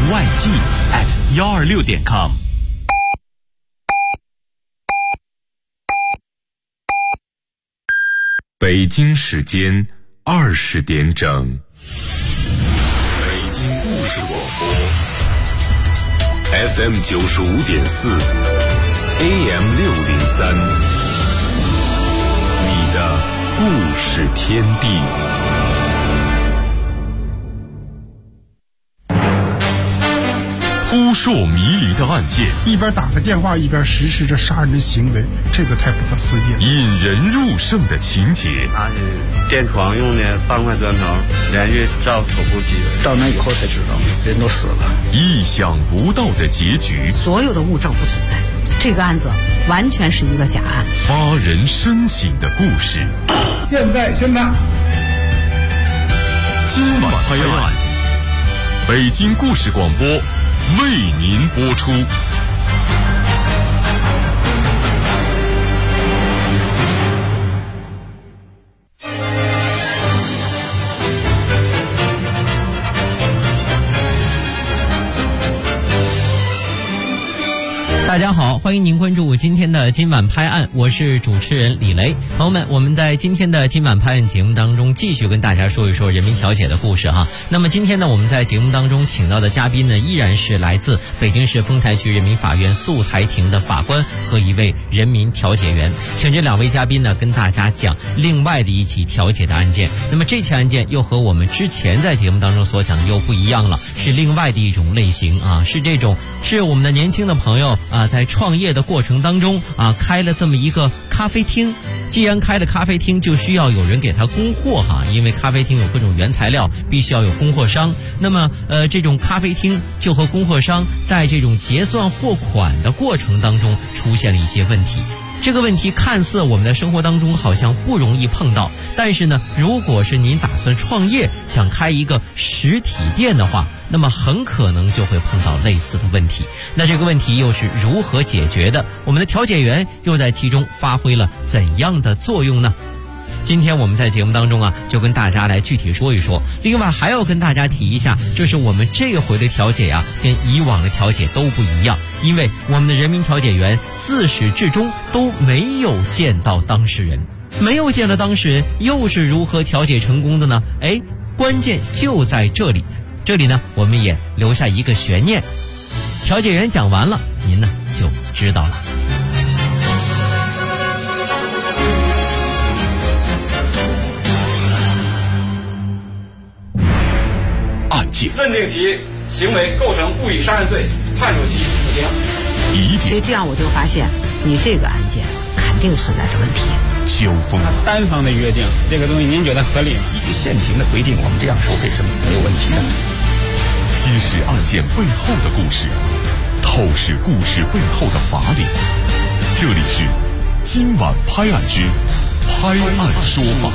YG@126.com。 北京时间20点整，北京故事广播 FM 95.4 AM 603，你的故事天地。扑朔迷离的案件， 一边打个电话一边实施着杀人的行为，这个太不可思议了。 引人入胜的情节， 他是电床用的半块砖头连续照头部击， 到那以后才知道人都死了。 意想不到的结局， 所有的物证不存在，这个案子完全是一个假案。 发人深省的故事， 现在宣判， 今晚拍案，北京故事广播为您播出。 大家好，欢迎您关注今天的今晚拍案，我是主持人李雷。朋友们，我们在今天的今晚拍案节目当中继续跟大家说一说人民调解的故事哈。那么今天呢，我们在节目当中请到的嘉宾呢，依然是来自北京市丰台区人民法院素材庭的法官和一位人民调解员，请这两位嘉宾呢跟大家讲另外的一起调解的案件。那么这起案件又和我们之前在节目当中所讲的又不一样了，是另外的一种类型啊，是我们的年轻的朋友在创业的过程当中开了这么一个咖啡厅。既然开了咖啡厅，就需要有人给他供货哈，因为咖啡厅有各种原材料，必须要有供货商。那么这种咖啡厅就和供货商在这种结算货款的过程当中出现了一些问题。这个问题看似我们的生活当中好像不容易碰到，但是呢，如果是您打算创业，想开一个实体店的话，那么很可能就会碰到类似的问题。那这个问题又是如何解决的？我们的调解员又在其中发挥了怎样的作用呢？今天我们在节目当中就跟大家来具体说一说。另外还要跟大家提一下，就是我们这回的调解跟以往的调解都不一样，因为我们的人民调解员自始至终都没有见到当事人。没有见到当事人，又是如何调解成功的呢？关键就在这里。这里呢，我们也留下一个悬念。调解员讲完了，您呢就知道了。 案件认定其行为构成故意杀人罪，判处其死刑。 所以这样我就发现，你这个案件肯定存在着问题。 纠纷， 单方的约定，这个东西您觉得合理吗？ 依据现行的规定，我们这样收费是没有问题的。 揭示案件背后的故事，透视故事背后的法理。这里是今晚拍案之拍案说法。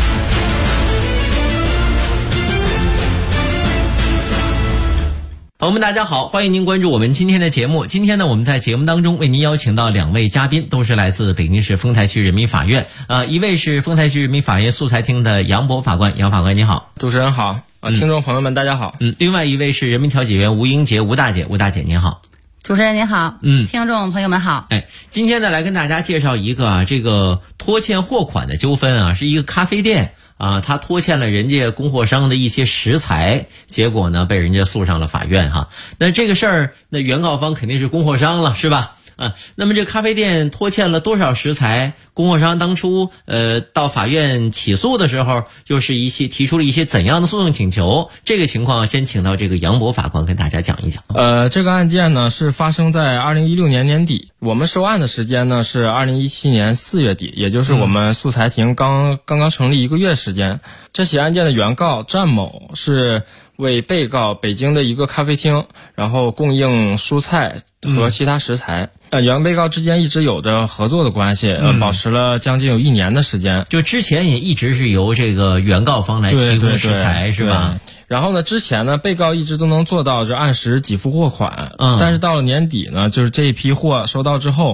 朋友们大家好，欢迎您关注我们今天的节目。今天呢，我们在节目当中为您邀请到两位嘉宾，都是来自北京市丰台区人民法院。一位是丰台区人民法院素材庭的杨博法官，杨法官你好。 主持人好，听众朋友们大家好。 另外一位是人民调解员吴英杰，吴大姐您好。 主持人您好，听众朋友们好。 今天呢来跟大家介绍一个这个拖欠货款的纠纷是一个咖啡店。他拖欠了人家供货商的一些食材，结果呢被人家诉上了法院哈。那这个事儿，那原告方肯定是供货商了，是吧？那么这咖啡店拖欠了多少食材？供货商当初到法院起诉的时候，又是提出了一些怎样的诉讼请求？这个情况先请到这个杨博法官跟大家讲一讲。 这个案件呢是发生在2016年年底，我们收案的时间呢是2017年4月底，也就是我们素材庭刚刚成立1个月时间。这起案件的原告战某是为被告北京的一个咖啡厅，然后供应蔬菜和其他食材。原被告之间一直有着合作的关系，保持了将近有1年的时间。 就之前也一直是由这个原告方来提供食材，是吧？ 然后呢，之前呢，被告一直都能做到就按时给付货款。但是到了年底呢，就是这一批货收到之后，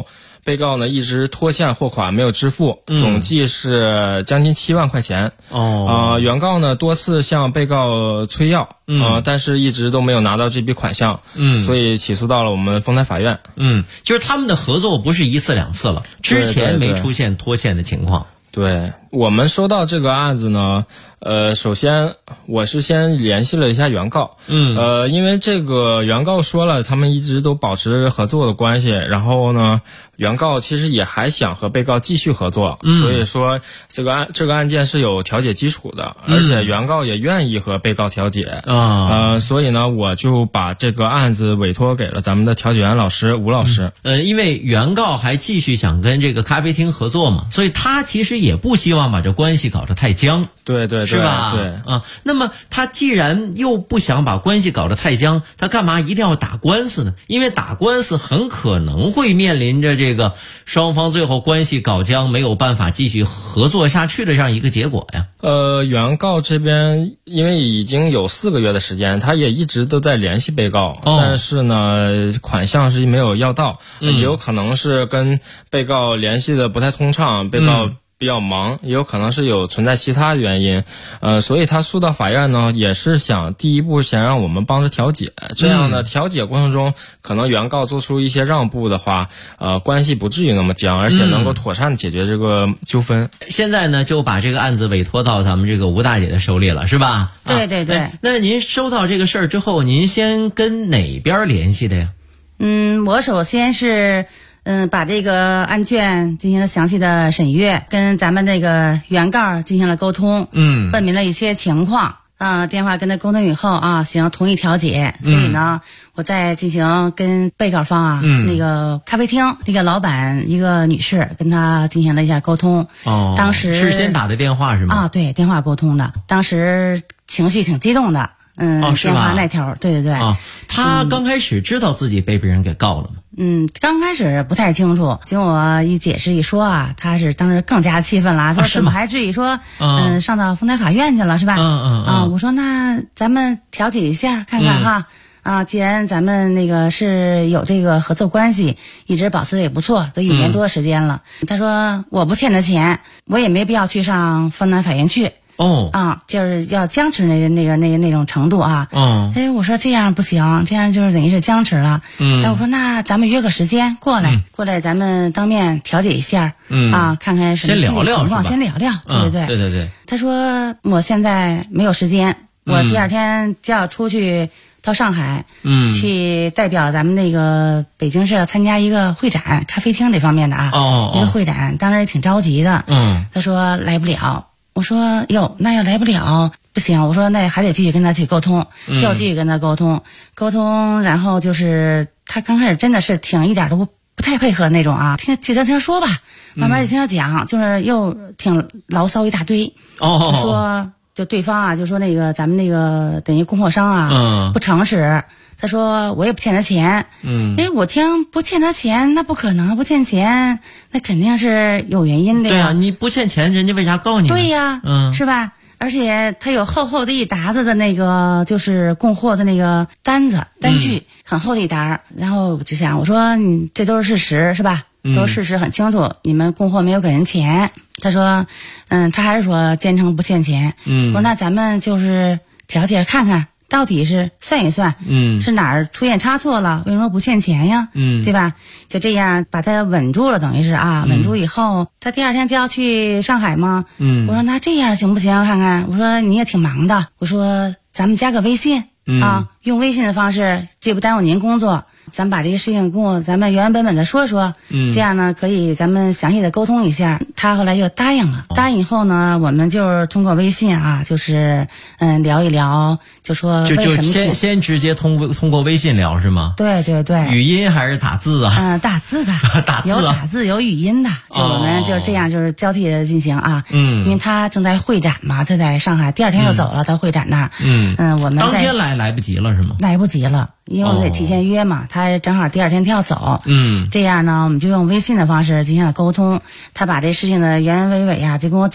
被告呢一直拖欠货款没有支付，总计是将近7万块钱。原告呢多次向被告催要，但是一直都没有拿到这笔款项，所以起诉到了我们丰台法院。 就是他们的合作不是1次2次了，之前没出现拖欠的情况。 对，我们收到这个案子呢，首先我是先联系了一下原告，因为这个原告说了他们一直都保持合作的关系，然后呢原告其实也还想和被告继续合作，所以说这个案件是有调解基础的，而且原告也愿意和被告调解，所以呢我就把这个案子委托给了咱们的调解员老师吴老师。 因为原告还继续想跟这个咖啡厅合作嘛，所以他其实也不希望把这关系搞得太僵。 对， 是吧？ 对那么他既然又不想把关系搞得太僵，他干嘛一定要打官司呢？因为打官司很可能会面临着这个双方最后关系搞僵，没有办法继续合作下去的这样一个结果呀。 原告这边因为已经有4个月的时间，他也一直都在联系被告，但是呢款项是没有要到，也有可能是跟被告联系的不太通畅，被告比较忙，也有可能是有存在其他的原因，所以他诉到法院呢，也是想第一步想让我们帮着调解，这样呢，调解过程中可能原告做出一些让步的话，关系不至于那么僵，而且能够妥善的解决这个纠纷。 现在呢，就把这个案子委托到咱们这个吴大姐的手里了，是吧？ 对。 那您收到这个事儿之后，您先跟哪边联系的呀？ 我首先是把这个案卷进行了详细的审阅，跟咱们那个原告进行了沟通，问明了一些情况，电话跟他沟通以后啊，行，同意调解，所以呢，我再进行跟被告方那个咖啡厅那个老板一个女士跟他进行了一下沟通。当时是先打的电话是吗？ 对，电话沟通的，当时情绪挺激动的。电话那头，对。 他刚开始知道自己被别人给告了吗？ 刚开始不太清楚，经我一解释一说啊，他是当时更加气愤了，说怎么还至于说上到丰台法院去了是吧？我说那咱们调解一下看看哈。既然咱们那个是有这个合作关系，一直保持的也不错，都1年多的时间了。他说我不欠他钱，我也没必要去上丰台法院去。就是要僵持那种程度啊。我说这样不行，这样就是等于是僵持了。但我说那咱们约个时间过来，咱们当面调解一下。看看什么具体情况，先聊聊。对。他说我现在没有时间，我第2天就要出去到上海，去代表咱们那个北京市参加一个会展，咖啡厅这方面的一个会展，当时也挺着急的。他说来不了。我说哟，那要来不了不行，我说那还得继续跟他去沟通，要继续跟他沟通，然后就是他刚开始真的是一点都不太配合那种听他说吧，慢慢就听他讲，就是又挺牢骚一大堆。就说就对方就说那个咱们那个等于供货商不诚实。他说我也不欠他钱，我听不欠他钱，那不可能，不欠钱那肯定是有原因的呀。 对啊，你不欠钱，人家为啥告你呢？ 对呀，是吧？而且他有厚厚的一沓子的那个就是供货的那个单据，很厚的一沓。然后我就想，我说你这都是事实是吧？都是事实很清楚，你们供货没有给人钱。他说，他还是说坚称不欠钱。我说那咱们就是调解看看。到底是算一算，是哪儿出现差错了？为什么不欠钱呀？对吧？就这样把他稳住了，等于是稳住以后，他第2天就要去上海吗？我说那这样行不行？看看，我说你也挺忙的，我说咱们加个微信用微信的方式，既不耽误您工作。咱们把这个事情跟咱们原原本本的说，这样呢可以咱们详细的沟通一下。他后来就答应了，答应以后呢，我们就是通过微信就是聊一聊，就说为什么先直接通过微信聊是吗？ 对， 语音还是打字啊？ 打字的， 打字有打字有语音的，就我们就是这样就是交替的进行因为他正在会展嘛，他在上海，第2天就走了，到会展那儿。我们当天来不及了是吗？ 来不及了。因为我们得提前约嘛，他正好第2天他要走，这样呢，我们就用微信的方式进行了沟通。他把这事情的原原委委就跟我讲。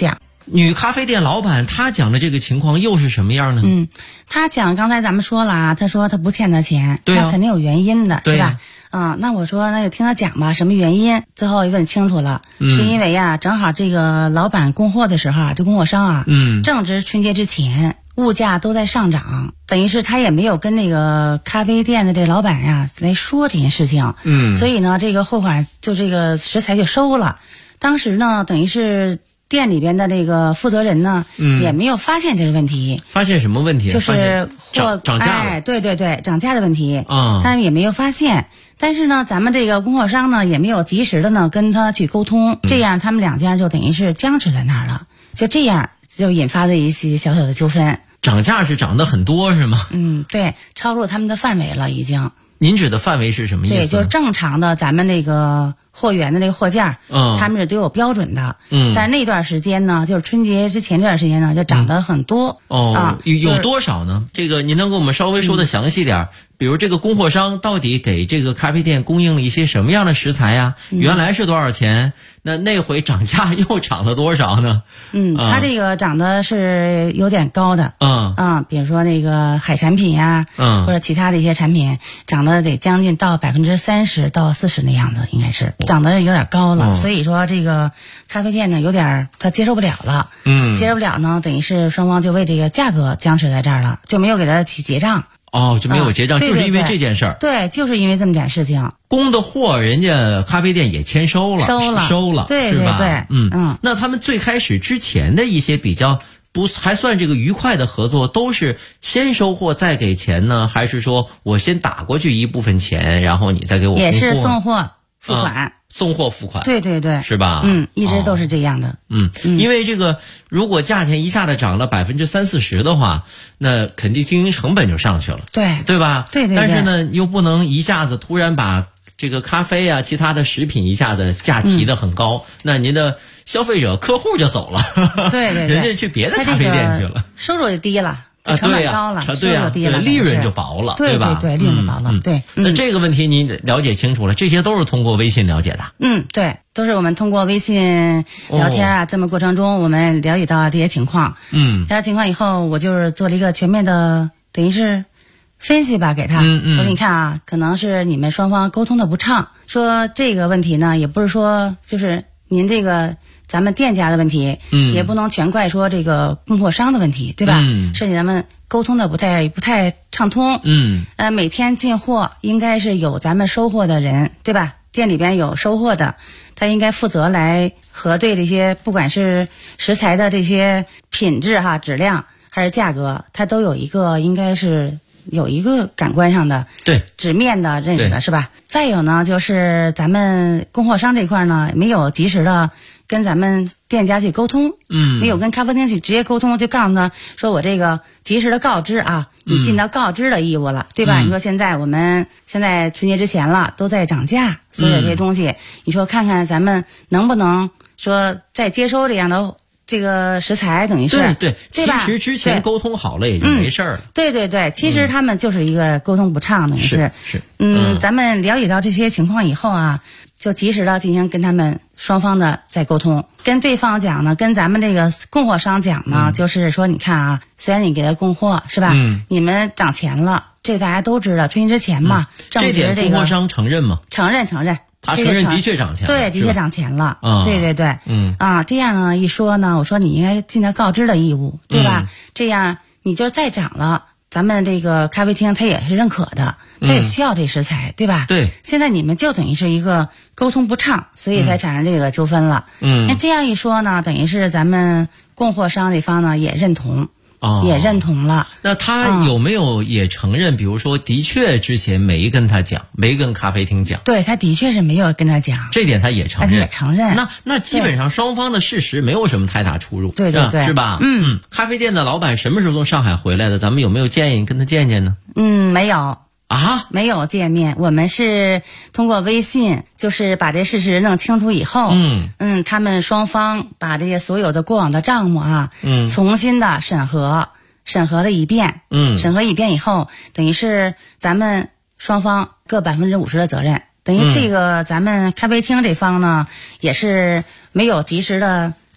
女咖啡店老板她讲的这个情况又是什么样呢？ 她讲刚才咱们说了啊，她说她不欠他钱， 对啊， 那肯定有原因的， 对是吧？那我说那就听他讲吧，什么原因？最后一问清楚了，是因为呀，正好这个老板供货的时候啊，这供货商啊，正值春节之前，物价都在上涨，等于是他也没有跟那个咖啡店的这老板呀来说这件事情，所以呢，这个货款就这个食材就收了。当时呢，等于是店里边的这个负责人呢，也没有发现这个问题。 发现什么问题？ 就是货涨价了。 对，涨价的问题。他们也没有发现。但是呢，咱们这个供货商呢，也没有及时的呢跟他去沟通，这样他们两家就等于是僵持在那儿了。就这样就引发了一些小小的纠纷。 涨价是涨得很多是吗？ 对，超入他们的范围了已经。 您指的范围是什么意思？ 对，就是正常的咱们那个货源的那个货价，他们是都有标准的。但是那段时间呢，就是春节之前这段时间呢，就涨得很多。 有多少呢？这个您能给我们稍微说的详细点？比如这个供货商到底给这个咖啡店供应了一些什么样的食材呀？原来是多少钱？那回涨价又涨了多少呢？ 它这个涨的是有点高的。比如说那个海产品呀，或者其他的一些产品，涨得得将近到30%到40%那样子，应该是涨得有点高了。所以说这个咖啡店呢，有点他接受不了了。接受不了呢，等于是双方就为这个价格僵持在这儿了，就没有给他去结账。 就没有结账，就是因为这件事儿。 对，就是因为这么点事情。 供的货，人家咖啡店也签收了， 对， 是吧？ 对， 那他们最开始之前的一些比较还算这个愉快的合作，都是先收货再给钱呢，还是说我先打过去一部分钱，然后你再给我供货？ 也是送货付款。 送货付款， 对， 是吧？ 一直都是这样的。 因为这个如果价钱一下子涨了30%-40%的话，那肯定经营成本就上去了，对吧？ 对。 但是呢，又不能一下子突然把这个咖啡啊、其他的食品一下子价提得很高，那您的消费者客户就走了， 对， 人家去别的咖啡店去了， 收入就低了。成本高了， 利润就薄了，对吧？ 对，利润就薄了。对， 那这个问题您了解清楚了，这些都是通过微信了解的。 对，都是我们通过微信聊天啊，这么过程中我们了解到这些情况。了解情况以后，我就是做了一个全面的，等于是分析吧，给他。我说你看啊，可能是你们双方沟通的不畅，说这个问题呢，也不是说就是您这个。咱们店家的问题，也不能全怪说这个供货商的问题，对吧？是咱们沟通的不太畅通。每天进货应该是有咱们收货的人，对吧？店里边有收货的，他应该负责来核对这些，不管是食材的这些品质质量还是价格，它都有一个应该是有一个感官上的纸面的认识的，是吧？再有呢，就是咱们供货商这块呢，没有及时的跟咱们店家去沟通，没有跟咖啡厅去直接沟通，就告诉他说我这个及时的告知啊，你尽到告知的义务了，对吧？你说我们现在春节之前了，都在涨价，所有这些东西，你说看看咱们能不能说再接收这样的这个食材，等于是对，其实之前沟通好了也就没事了。 对，其实他们就是一个沟通不畅，等于是。咱们了解到这些情况以后啊，就及时的进行跟他们双方的再沟通，跟对方讲呢，跟咱们这个供货商讲呢，就是说你看啊，虽然你给他供货是吧，你们涨钱了，这大家都知道，春节之前嘛，正值这点供货商承认吗？ 承认。 他承认的确涨钱了， 对，的确涨钱了。对，这样呢一说呢，我说你应该尽到告知的义务，对吧？这样你就再涨了，咱们这个咖啡厅他也是认可的，他也需要这食材，对吧？ 对。 现在你们就等于是一个沟通不畅，所以才产生这个纠纷了。那这样一说呢，等于是咱们供货商这方呢也认同。也认同了。 那他有没有也承认，比如说的确之前没跟他讲，没跟咖啡厅讲？ 对，他的确是没有跟他讲， 这点他也承认。 他也承认。 那基本上双方的事实没有什么太大出入， 对， 是吧？咖啡店的老板什么时候从上海回来的？咱们有没有建议跟他见见呢？ 没有。没有见面，我们是通过微信，就是把这事实弄清楚以后，他们双方把这些所有的过往的账目重新的审核了一遍，审核一遍以后，等于是咱们双方各50%的责任，等于这个咱们咖啡厅这方呢，也是没有及时的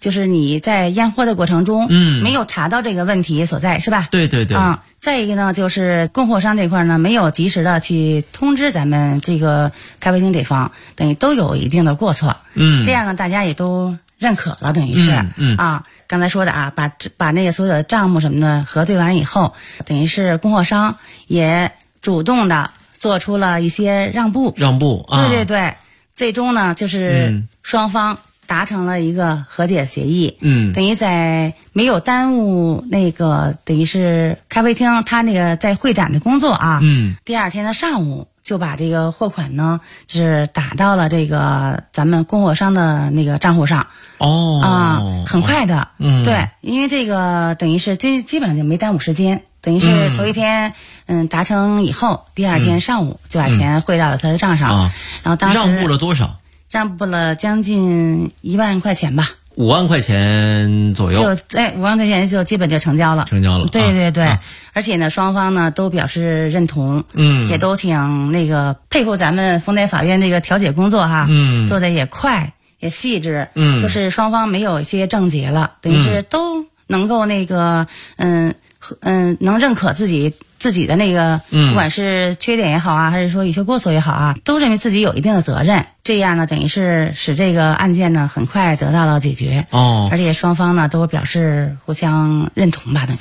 就是你在验货的过程中，没有查到这个问题所在，是吧？ 对对对。 再一个呢，就是供货商这块呢，没有及时的去通知咱们这个咖啡厅这方，等于都有一定的过错。这样呢，大家也都认可了，等于是刚才说的啊，把那个所有的账目什么的核对完以后，等于是供货商也主动的做出了一些让步。对对对，最终呢，就是双方达成了一个和解协议，等于在没有耽误那个等于是咖啡厅他那个在会展的工作啊，第二天的上午就把这个货款呢就是打到了这个咱们供货商的那个账户上。很快的，对，因为这个等于是基本上就没耽误时间，等于是头一天达成以后，第二天上午就把钱汇到了他的账上，然后当时让步了多少？ 让步了将近1万块钱吧 ，5万块钱左右。 5万块钱就基本就成交了。对对对，而且呢，双方呢都表示认同，也都挺那个佩服咱们丰台法院这个调解工作哈，做的也快也细致，就是双方没有一些症结了，等于是都能够那个能认可自己的那个，不管是缺点也好啊，还是说有些过错也好啊，都认为自己有一定的责任。这样呢，等于是使这个案件呢很快得到了解决。而且双方呢都表示互相认同吧，等于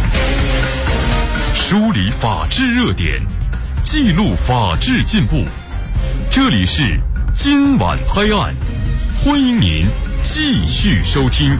梳理法治热点，记录法治进步。这里是今晚拍案，欢迎您继续收听。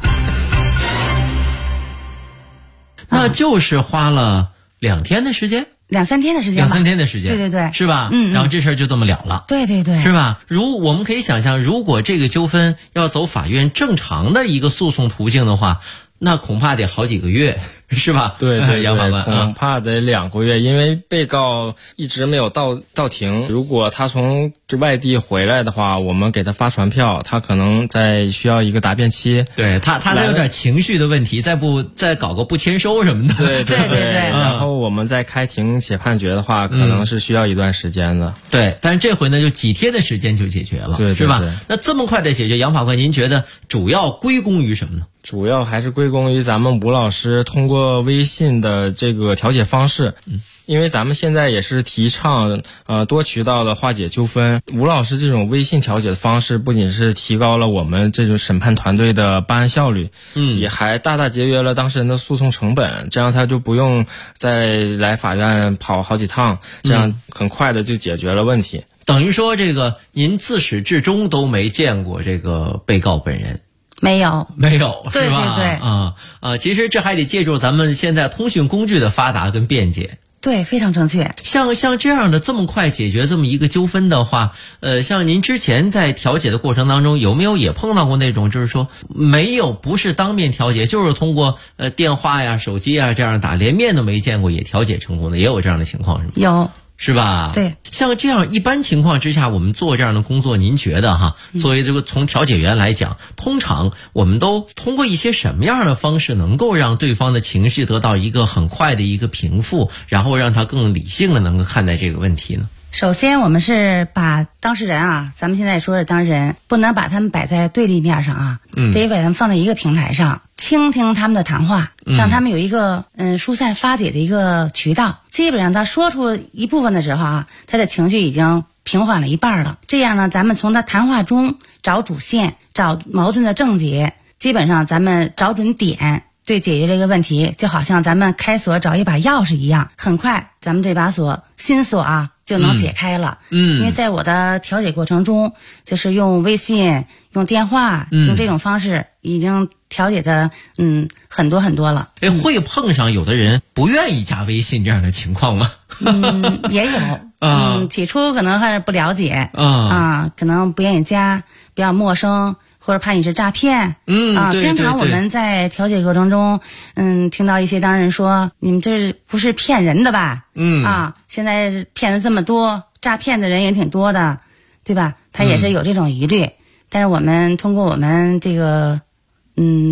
那就是花了2天的时间 ，2、3天的时间吧，对对对， 是吧？然后这事儿就这么了了， 对对对， 是吧？我们可以想象，如果这个纠纷要走法院正常的一个诉讼途径的话，那恐怕得好几个月，是吧？ 对对， 杨法官， 恐怕得2个月，因为被告一直没有到庭。如果他从外地回来的话，我们给他发传票，他可能再需要一个答辩期。 对他再有点情绪的问题，再搞个不签收什么的。 对对对，然后我们再开庭写判决的话，可能是需要一段时间的。 对，但是这回呢，就几天的时间就解决了， 对， 是吧？那这么快的解决，杨法官，您觉得主要归功于什么呢？ 主要还是归功于咱们吴老师通过微信的这个调解方式，因为咱们现在也是提倡多渠道的化解纠纷。吴老师这种微信调解的方式，不仅是提高了我们这种审判团队的办案效率，也还大大节约了当事人的诉讼成本，这样他就不用再来法院跑好几趟，这样很快的就解决了问题。 等于说这个您自始至终都没见过这个被告本人。 没有， 是吧？对，其实这还得借助咱们现在通讯工具的发达跟便捷。 对，非常正确。 像这样的这么快解决这么一个纠纷的话，像您之前在调解的过程当中，有没有也碰到过那种就是说不是当面调解，就是通过电话呀、手机啊这样打，连面都没见过也调解成功的，也有这样的情况是吗？ 有。 是吧？ 对， 像这样一般情况之下，我们做这样的工作，您觉得作为这个从调解员来讲，通常我们都通过一些什么样的方式，能够让对方的情绪得到一个很快的一个平复，然后让他更理性的能够看待这个问题呢？ 首先，我们是把当事人咱们现在说是当事人，不能把他们摆在对立面上得把他们放在一个平台上，倾听他们的谈话，让他们有一个疏散发解的一个渠道。基本上他说出一部分的时候他的情绪已经平缓了一半了。这样呢，咱们从他谈话中找主线，找矛盾的症结，基本上咱们找准点，对解决这个问题，就好像咱们开锁找一把钥匙一样，很快咱们这把新锁就能解开了。因为在我的调解过程中，就是用微信、用电话、用这种方式，已经调解的很多很多了。 会碰上有的人不愿意加微信这样的情况吗？ 也有。起初可能还是不了解可能不愿意加，比较陌生，或者怕你是诈骗。经常我们在调解过程中听到一些当事人说，你们这不是骗人的吧？现在骗子这么多，诈骗的人也挺多的，对吧？他也是有这种疑虑。但是我们通过我们这个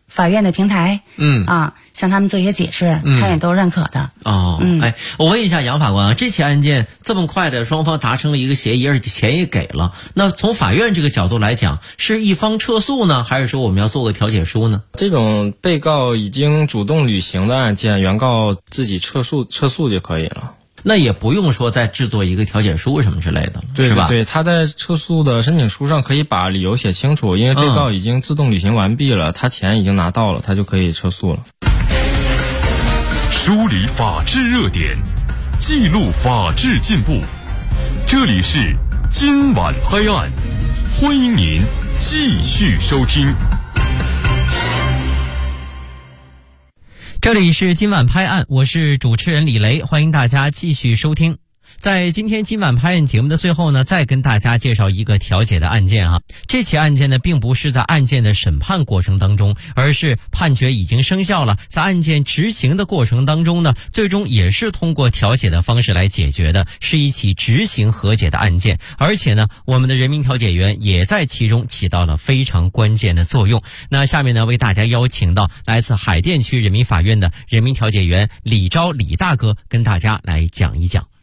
法院的平台，向他们做一些解释，他也都认可的。 我问一下杨法官啊，这起案件这么快的双方达成了一个协议，而且钱也给了，那从法院这个角度来讲，是一方撤诉呢，还是说我们要做个调解书呢？ 这种被告已经主动履行的案件，原告自己撤诉就可以了。 那也不用说再制作一个调解书什么之类的， 对， 是吧？ 对，他在撤诉的申请书上可以把理由写清楚，因为被告已经自动履行完毕了，他钱已经拿到了，他就可以撤诉了。 梳理法治热点，记录法治进步，这里是今晚拍案，欢迎您继续收听。 这里是今晚拍案，我是主持人李雷，欢迎大家继续收听。在今天今晚拍案节目的最后呢，再跟大家介绍一个调解的案件啊。这起案件呢，并不是在案件的审判过程当中，而是判决已经生效了，在案件执行的过程当中呢，最终也是通过调解的方式来解决的，是一起执行和解的案件。而且呢，我们的人民调解员也在其中起到了非常关键的作用。那下面呢，为大家邀请到来自海淀区人民法院的人民调解员李钊李大哥，跟大家来讲一讲。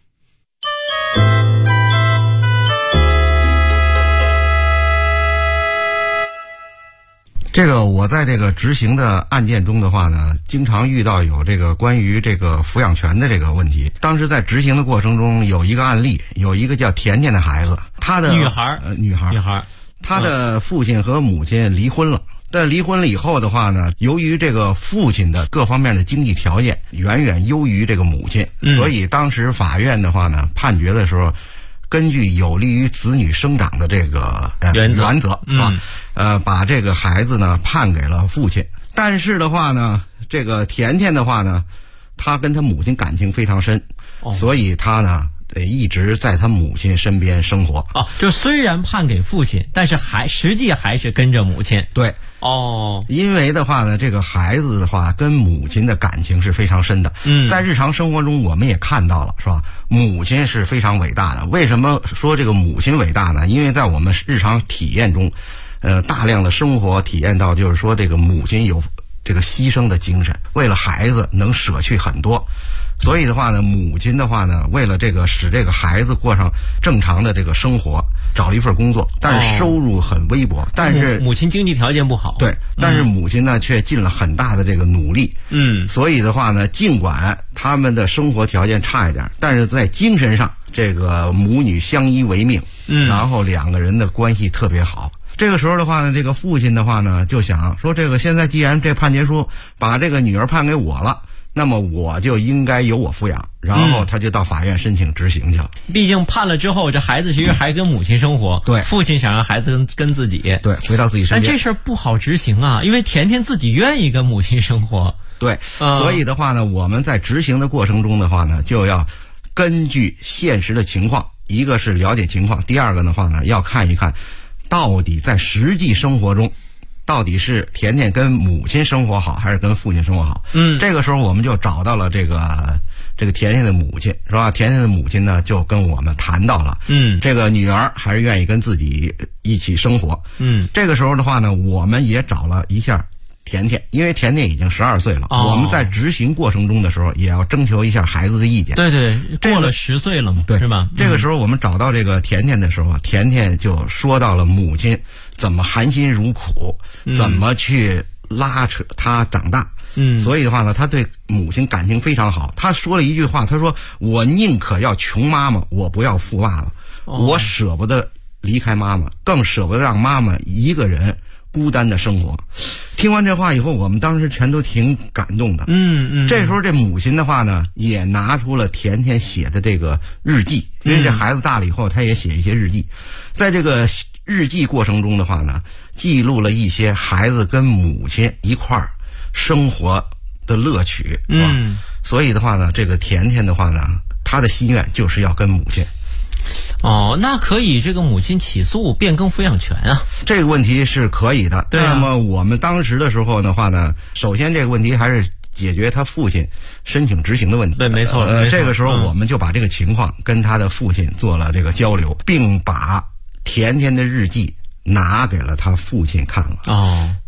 这个我在这个执行的案件中的话呢，经常遇到有这个关于这个抚养权的这个问题。当时在执行的过程中，有一个案例，有一个叫甜甜的孩子，她的女孩，她的父亲和母亲离婚了。但离婚了以后的话呢，由于这个父亲的各方面的经济条件远远优于这个母亲，所以当时法院的话呢，判决的时候，根据有利于子女生长的这个原则把这个孩子呢判给了父亲。但是的话呢，这个甜甜的话呢，她跟她母亲感情非常深，所以她呢一直在他母亲身边生活。 就虽然判给父亲，但是实际还是跟着母亲。 对。因为的话呢，这个孩子的话跟母亲的感情是非常深的。在日常生活中我们也看到了，是吧？母亲是非常伟大的。为什么说这个母亲伟大呢？因为在我们日常体验中，大量的生活体验到，就是说这个母亲有这个牺牲的精神，为了孩子能舍去很多。所以的话呢，母亲的话呢，为了这个使这个孩子过上正常的这个生活，找了一份工作，但是收入很微薄。但是母亲经济条件不好， 对，但是母亲呢却尽了很大的这个努力。所以的话呢，尽管他们的生活条件差一点，但是在精神上，这个母女相依为命，然后两个人的关系特别好。这个时候的话呢，这个父亲的话呢就想说，这个现在既然这判决书把这个女儿判给我了，那么我就应该由我抚养，然后他就到法院申请执行去了。 毕竟判了之后，这孩子其实还跟母亲生活。 对， 父亲想让孩子跟自己， 对，回到自己身边。 但这事儿不好执行啊，因为甜甜自己愿意跟母亲生活。 对，所以的话呢，我们在执行的过程中的话呢，就要根据现实的情况，一个是了解情况，第二个的话呢，要看一看到底在实际生活中，到底是甜甜跟母亲生活好还是跟父亲生活好。这个时候我们就找到了这个甜甜的母亲，是吧？甜甜的母亲呢就跟我们谈到了，这个女儿还是愿意跟自己一起生活。这个时候的话呢，我们也找了一下甜甜，因为甜甜已经12岁了，我们在执行过程中的时候也要征求一下孩子的意见。 对对，过了10岁了嘛， 对， 是吧？ 这个时候我们找到这个甜甜的时候，甜甜就说到了母亲怎么含辛茹苦，怎么去拉扯他长大。所以的话呢，他对母亲感情非常好。他说了一句话，他说：“我宁可要穷妈妈，我不要富爸爸。我舍不得离开妈妈，更舍不得让妈妈一个人孤单的生活。”听完这话以后，我们当时全都挺感动的。这时候这母亲的话呢，也拿出了甜甜写的这个日记，因为这孩子大了以后，他也写一些日记。在这个日记过程中的话呢，记录了一些孩子跟母亲一块儿生活的乐趣。所以的话呢，这个甜甜的话呢，她的心愿就是要跟母亲。 那可以这个母亲起诉变更抚养权啊？ 这个问题是可以的。那么我们当时的时候的话呢，首先这个问题还是解决他父亲申请执行的问题。 对，没错。 这个时候我们就把这个情况跟他的父亲做了这个交流，并把甜甜的日记拿给了他父亲看了。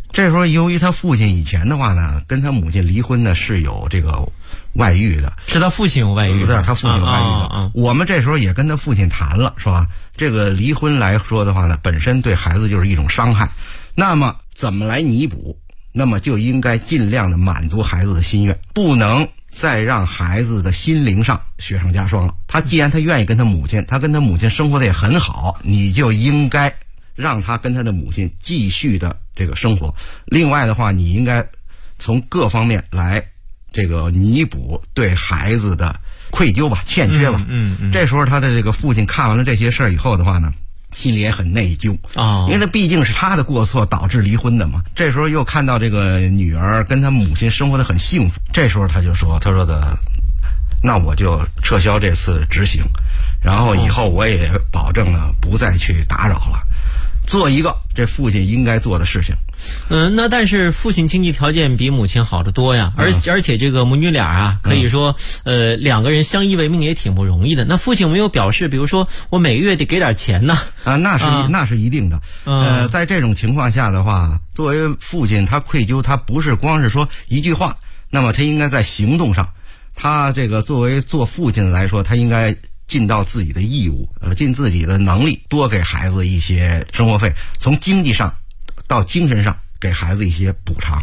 这时候由于他父亲以前的话呢，跟他母亲离婚呢是有这个外遇的， 是他父亲有外遇， 对，他父亲有外遇的。我们这时候也跟他父亲谈了，是吧？这个离婚来说的话呢，本身对孩子就是一种伤害。那么怎么来弥补？那么就应该尽量的满足孩子的心愿，不能再让孩子的心灵上雪上加霜了。他既然他愿意跟他母亲，他跟他母亲生活的也很好，你就应该让他跟他的母亲继续的这个生活。另外的话，你应该从各方面来这个弥补对孩子的愧疚吧、欠缺吧。这时候他的这个父亲看完了这些事儿以后的话呢，心里也很内疚因为那毕竟是他的过错导致离婚的嘛。这时候又看到这个女儿跟他母亲生活的很幸福，这时候他就说，他说的，那我就撤销这次执行，然后以后我也保证了不再去打扰了，做一个这父亲应该做的事情。 那但是父亲经济条件比母亲好得多呀，而且这个母女俩啊，可以说两个人相依为命也挺不容易的。那父亲有没有表示，比如说我每个月得给点钱呢？ 那是一定的。在这种情况下的话，作为父亲，他愧疚，他不是光是说一句话，那么他应该在行动上，他这个作为做父亲来说，他应该尽到自己的义务，尽自己的能力，多给孩子一些生活费，从经济上到精神上给孩子一些补偿。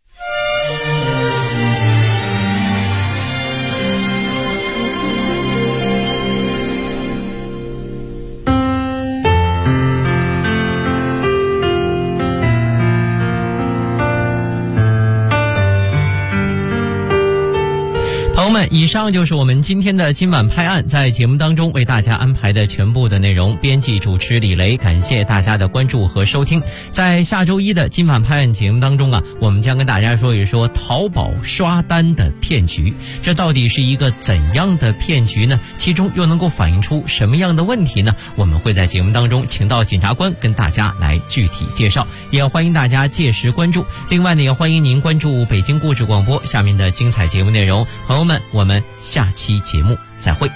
朋友们，以上就是我们今天的今晚拍案在节目当中为大家安排的全部的内容。编辑主持李雷，感谢大家的关注和收听。在下周一的今晚拍案节目当中啊，我们将跟大家说一说淘宝刷单的骗局，这到底是一个怎样的骗局呢？其中又能够反映出什么样的问题呢？我们会在节目当中请到检察官跟大家来具体介绍，也欢迎大家届时关注。另外呢，也欢迎您关注北京故事广播下面的精彩节目内容。朋友们，我们下期节目再会。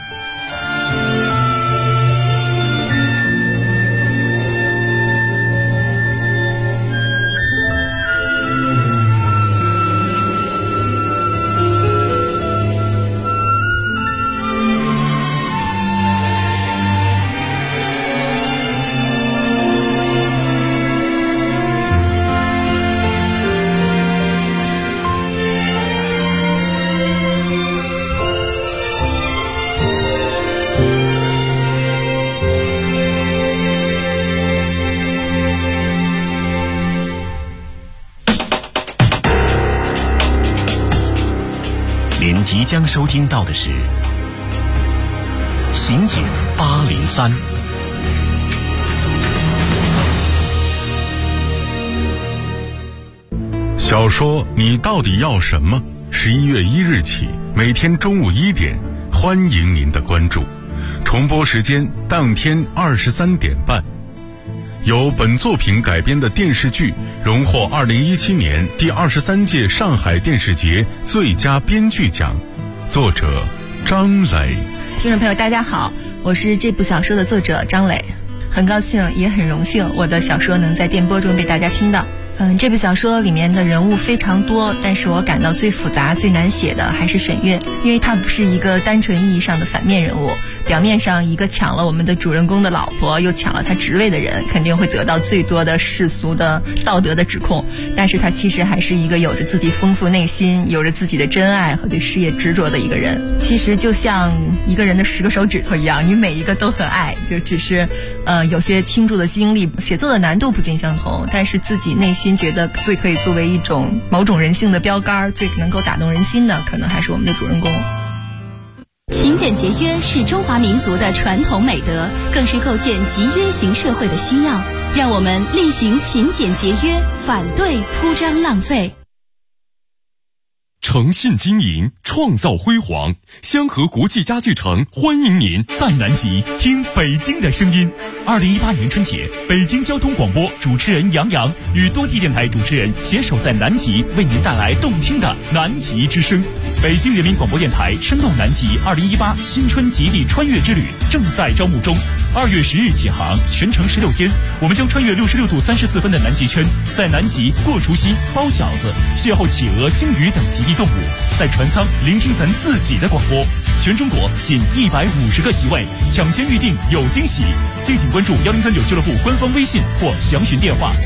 您即将收听到的是《刑警803》。小说《你到底要什么》11月1日起，每天中午1点，欢迎您的关注。重播时间当天23点半。由本作品改编的电视剧荣获2017年第23届上海电视节最佳编剧奖，作者张磊。 听众朋友大家好，我是这部小说的作者张磊，很高兴也很荣幸我的小说能在电波中被大家听到。这部小说里面的人物非常多，但是我感到最复杂最难写的还是沈月，因为她不是一个单纯意义上的反面人物。表面上一个抢了我们的主人公的老婆又抢了他职位的人，肯定会得到最多的世俗的道德的指控，但是他其实还是一个有着自己丰富内心，有着自己的真爱和对事业执着的一个人。其实就像一个人的10个手指头一样，你每一个都很爱，就只是有些倾注的精力，写作的难度不尽相同，但是自己内心觉得最可以作为一种某种人性的标杆，最能够打动人心的，可能还是我们的主人公。 勤俭节约是中华民族的传统美德，更是构建集约型社会的需要。让我们厉行勤俭节约，反对铺张浪费。 诚信经营，创造辉煌。香河国际家具城欢迎您在南极听北京的声音。2018年春节，北京交通广播主持人杨洋与多地电台主持人携手在南极，为您带来动听的南极之声。北京人民广播电台生动南极2018新春极地穿越之旅正在招募中， 2月10日起航，全程16天，我们将穿越66度34分的南极圈，在南极过除夕、包饺子，邂逅企鹅、鲸鱼等极地动物，在船舱聆听咱自己的广播。全中国仅150个席位，抢先预定有惊喜。敬请关注1039俱乐部官方微信或详询电话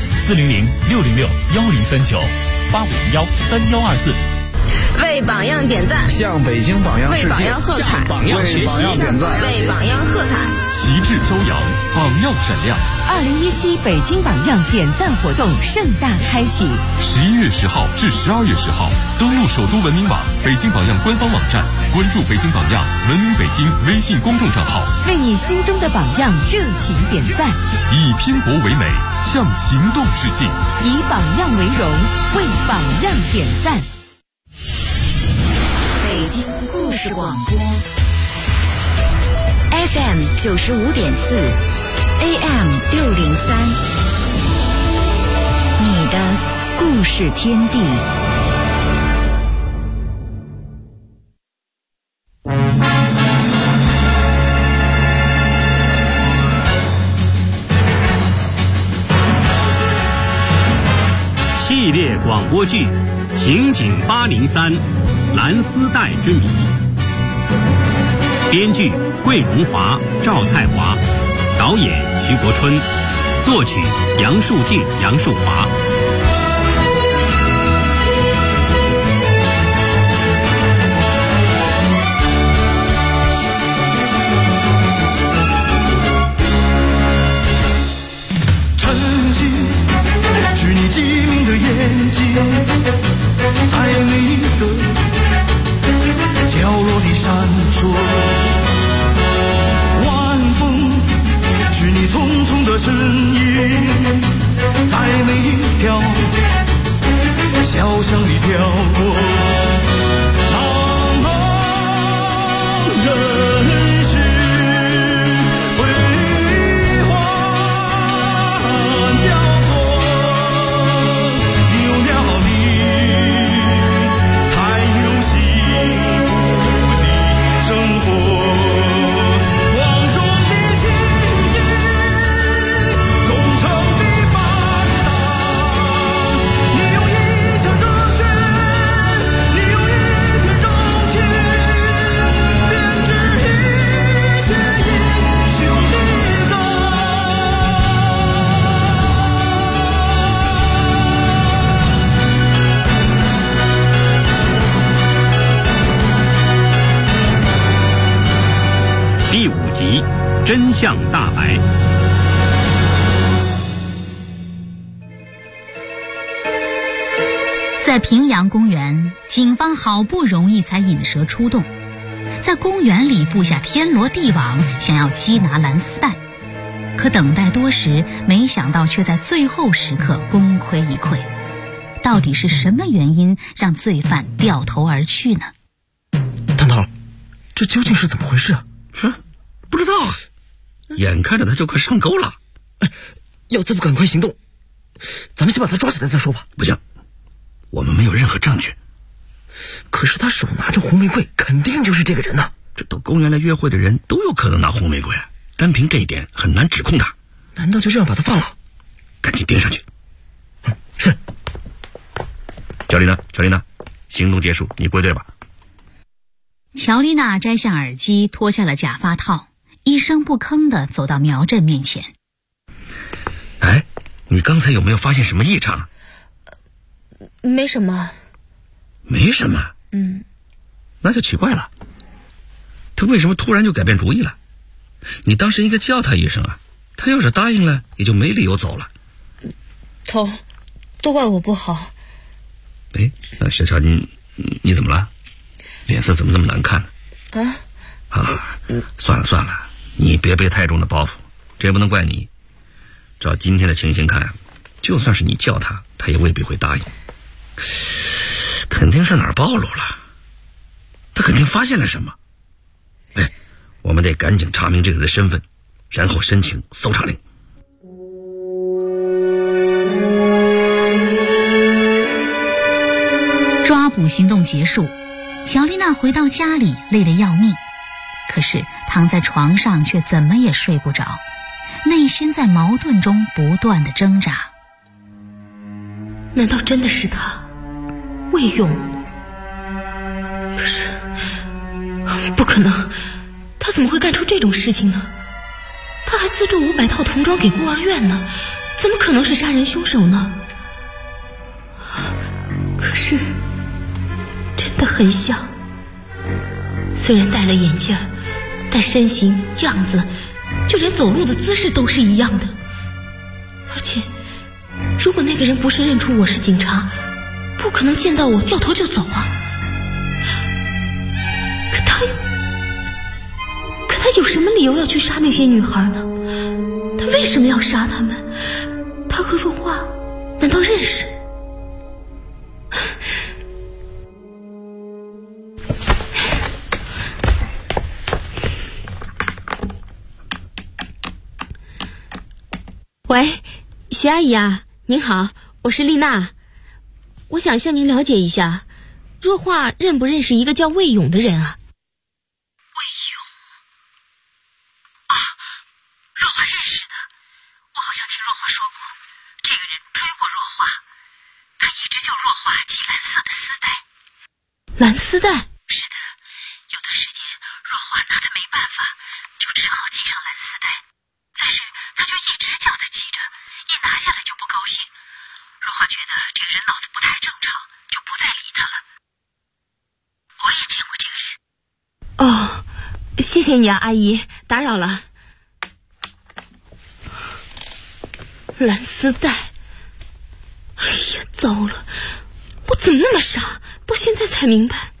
400-606-1039，8501-3124。 为榜样点赞， 向北京榜样致敬， 为榜样喝彩， 向榜样学习， 点赞，为榜样喝彩， 旗帜飘扬，榜样闪亮。 2017北京榜样点赞活动盛大开启 ，11月10号至12月10号，登录首都文明网、北京榜样官方网站，关注北京榜样、文明北京微信公众账号， 为你心中的榜样热情点赞， 以拼搏为美，向行动致敬， 以榜样为荣，为榜样点赞。 北京故事广播 FM 95.4 AM 603，你的故事天地。 系列广播剧《刑警803蓝丝带之谜》，编剧桂荣华、赵菜华，导演徐国春，作曲杨树静、杨树华。 晨曦是你机敏的眼睛，在每一个角落里闪烁，晚风是你匆匆的身影，在每一条小巷里飘过，茫茫人世悲欢交错，有了你才有幸福的生活。光中的奇迹，忠诚的伴郎，你用一腔热血，你用一片柔情，编织一阙英雄的歌。 第5集，真相大白。 在平阳公园，警方好不容易才引蛇出洞，在公园里布下天罗地网，想要缉拿蓝丝带。可等待多时，没想到却在最后时刻功亏一篑。到底是什么原因让罪犯掉头而去呢？ 探头，这究竟是怎么回事啊？ 是不知道啊，眼看着他就快上钩了。 要再不赶快行动，咱们先把他抓起来再说吧。 不行，我们没有任何证据。 可是他手拿着红玫瑰，肯定就是这个人呐。 这到公园来约会的人都有可能拿红玫瑰，单凭这一点很难指控他。 难道就这样把他放了？ 赶紧盯上去。 是。 乔丽娜，行动结束，你归队吧。 乔丽娜摘下耳机，脱下了假发套，一声不吭地走到苗振面前。 哎，你刚才有没有发现什么异常？ 没什么。 没什么？那就奇怪了。他为什么突然就改变主意了？你当时应该叫他一声啊，他要是答应了，也就没理由走了。 头，都怪我不好。 哎，小乔，你怎么了？脸色怎么那么难看呢？算了，你别背太重的包袱，这也不能怪你。照今天的情形看，就算是你叫他，他也未必会答应。肯定是哪儿暴露了，他肯定发现了什么。哎，我们得赶紧查明这个人的身份，然后申请搜查令。 抓捕行动结束，乔丽娜回到家里累得要命。 可是躺在床上却怎么也睡不着，内心在矛盾中不断的挣扎。 难道真的是他，魏勇？可是不可能，他怎么会干出这种事情呢？他还资助500套童装给孤儿院呢，怎么可能是杀人凶手呢？可是真的很像，虽然戴了眼镜，但身形样子就连走路的姿势都是一样的。而且如果那个人不是认出我是警察，不可能见到我掉头就走啊。可他有什么理由要去杀那些女孩呢？他为什么要杀他们？他和若花难道认识？喂，徐阿姨啊，您好，我是丽娜，我想向您了解一下，若花认不认识一个叫魏勇的人啊？ 魏勇啊，若花认识的，我好像听若花说过，这个人追过若花，他一直叫若花系蓝色的丝带。 蓝丝带？ 是的，有段时间若花拿他没办法，就只好系上蓝丝带，但是他就一直叫他系着，一拿下来就不高兴。若花觉得这个人脑子不太正常，就不再理他了。我也见过这个人。 哦，谢谢你啊，阿姨，打扰了。蓝丝带，哎呀，糟了，我怎么那么傻，到现在才明白。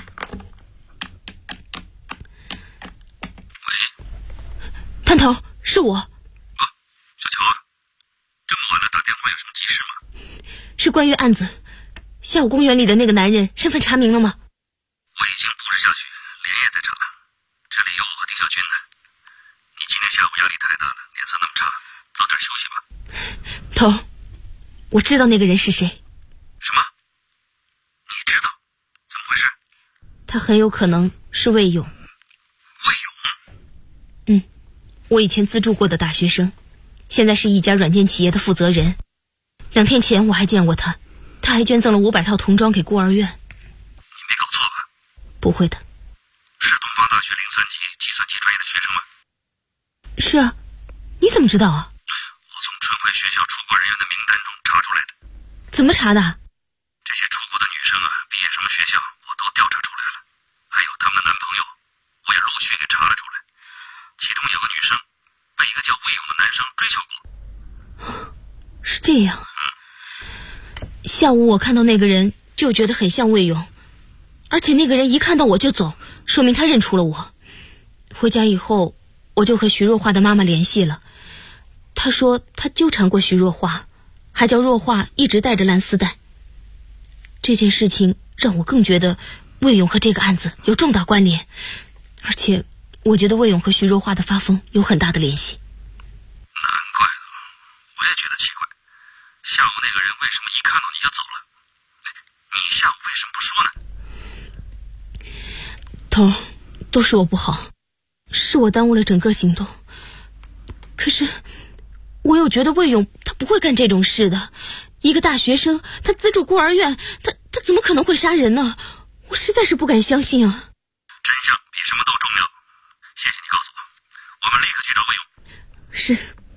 喂， 探头，是我。 小乔啊，这么晚了打电话有什么急事吗？ 是关于案子，下午公园里的那个男人身份查明了吗？ 我已经布置下去，连夜在查了。这里有我和丁小军的。你今天下午压力太大了，脸色那么差，早点休息吧。 头，我知道那个人是谁。 什么？你知道？怎么回事？ 他很有可能是魏勇。 魏勇？ 嗯，我以前资助过的大学生，现在是一家软件企业的负责人。2天前我还见过他，他还捐赠了500套童装给孤儿院。 你没搞错吧？ 不会的。 是东方大学03级计算机专业的学生吗？ 是啊，你怎么知道啊？ 我从春晖学校出国人员的名单中查出来的。 怎么查的？ 这些出国的女生啊，毕业什么学校我都调查出来了，还有她们的男朋友，我也陆续给查了出来。其中有个女生被一个叫魏勇的男生追求过。 是这样。下午我看到那个人就觉得很像魏勇，而且那个人一看到我就走，说明他认出了我。回家以后我就和徐若花的妈妈联系了，她说她纠缠过徐若花，还叫若花一直带着蓝丝带。这件事情让我更觉得魏勇和这个案子有重大关联，而且我觉得魏勇和徐若花的发疯有很大的联系。 难怪了，我也觉得奇怪，下午那个人为什么一看到你就走了？你下午为什么不说呢？ 头，都是我不好，是我耽误了整个行动。可是我又觉得魏勇他不会干这种事的，一个大学生，他资助孤儿院，他怎么可能会杀人呢？我实在是不敢相信啊。 真相比什么都重要，谢谢你告诉我，我们立刻去找魏勇。 是。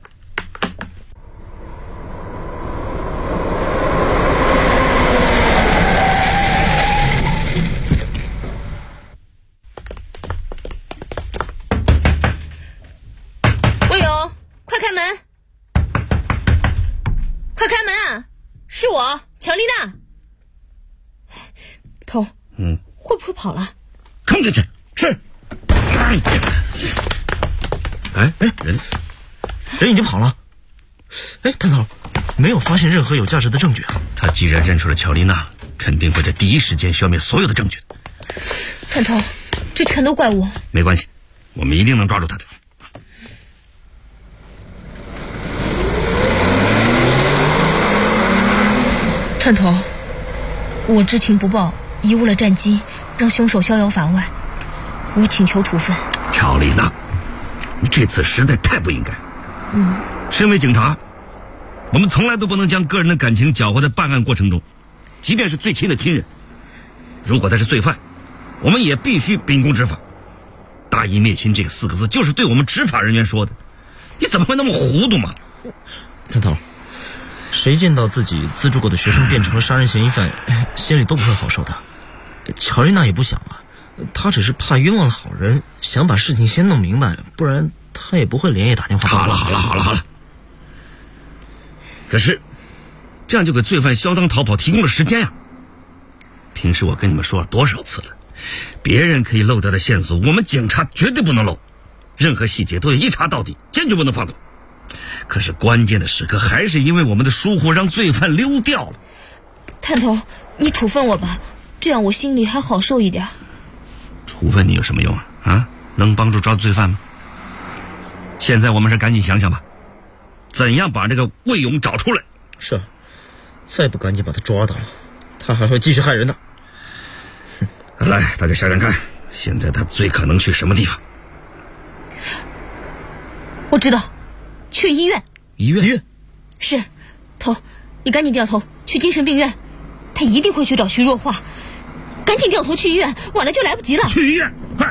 魏勇，快开门！快开门啊！是我，乔丽娜。头，会不会跑了？ 冲进去！是。人已经跑了。探头，没有发现任何有价值的证据啊。 他既然认出了乔丽娜，肯定会在第一时间消灭所有的证据。 探头，这全都怪我。 没关系，我们一定能抓住他的。 探头，我知情不报，贻误了战机，让凶手逍遥法外，我请求处分。 乔丽娜，你这次实在太不应该。身为警察，我们从来都不能将个人的感情搅和在办案过程中，即便是最亲的亲人。如果他是罪犯，我们也必须秉公执法。大义灭亲这个4个字就是对我们执法人员说的，你怎么会那么糊涂嘛？ 探头，谁见到自己资助过的学生变成了杀人嫌疑犯，心里都不会好受的。乔丽娜也不想啊，她只是怕冤枉了好人，想把事情先弄明白，不然她也不会连夜打电话报告。 好了。可是这样就给罪犯销赃逃跑提供了时间呀。平时我跟你们说了多少次了，别人可以漏掉的线索，我们警察绝对不能漏，任何细节都要一查到底，坚决不能放过。可是关键的时刻还是因为我们的疏忽让罪犯溜掉了。 探头，你处分我吧，这样我心里还好受一点。 处分你有什么用啊？能帮助抓罪犯吗？现在我们是赶紧想想吧，怎样把这个魏勇找出来。 是，再不赶紧把他抓到，他还会继续害人的。 来，大家想想看，现在他最可能去什么地方？ 我知道，去医院。 医院？ 是。头，你赶紧掉头去精神病院，他一定会去找徐若华。赶紧掉头去医院，晚了就来不及了。 去医院，快！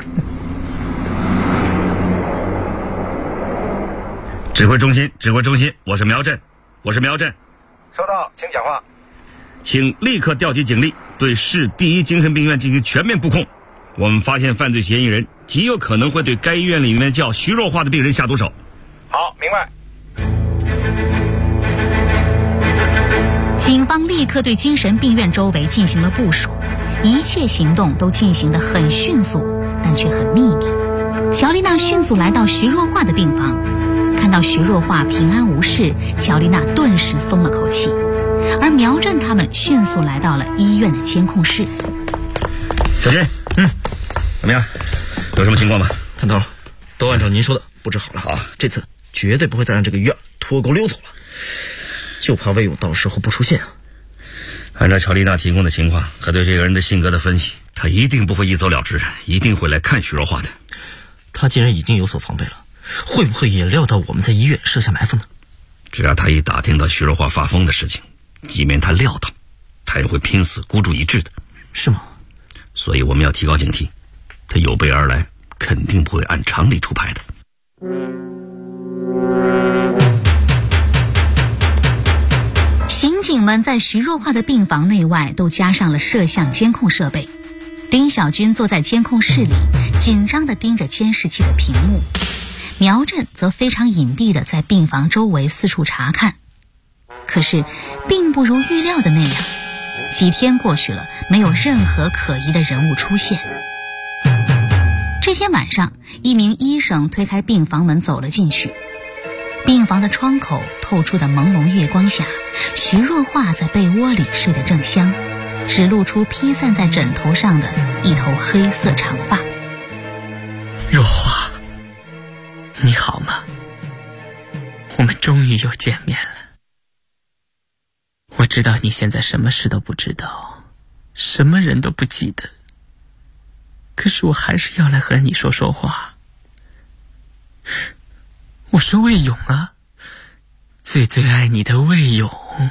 指挥中心，我是苗震。 收到，请讲话。 请立刻调集警力，对市第一精神病院进行全面布控。我们发现犯罪嫌疑人极有可能会对该医院里面叫徐若华的病人下毒手。 好，明白。 警方立刻对精神病院周围进行了部署，一切行动都进行得很迅速，但却很秘密。乔丽娜迅速来到徐若华的病房，看到徐若华平安无事，乔丽娜顿时松了口气。而苗震他们迅速来到了医院的监控室。 小军，怎么样？有什么情况吗？ 探头，都按照您说的布置好了。好，这次绝对不会再让这个鱼儿脱钩溜走了，就怕魏勇到时候不出现啊。 按照乔丽娜提供的情况和对这个人的性格的分析，他一定不会一走了之，一定会来看徐若华的。 他既然已经有所防备了，会不会也料到我们在医院设下埋伏呢？ 只要他一打听到徐若华发疯的事情，即便他料到，他也会拼死孤注一掷的。 是吗？ 所以我们要提高警惕，他有备而来，肯定不会按常理出牌的。 刑警们在徐若华的病房内外都加上了摄像监控设备。丁小军坐在监控室里，紧张地盯着监视器的屏幕。苗震则非常隐蔽地在病房周围四处查看。可是并不如预料的那样，几天过去了，没有任何可疑的人物出现。这天晚上，一名医生推开病房门走了进去。病房的窗口透出的朦胧月光下，徐若华在被窝里睡得正香，只露出披散在枕头上的一头黑色长发。 若华，你好吗？我们终于又见面了。我知道你现在什么事都不知道，什么人都不记得，可是我还是要来和你说说话。我是魏勇啊，最最爱你的魏勇。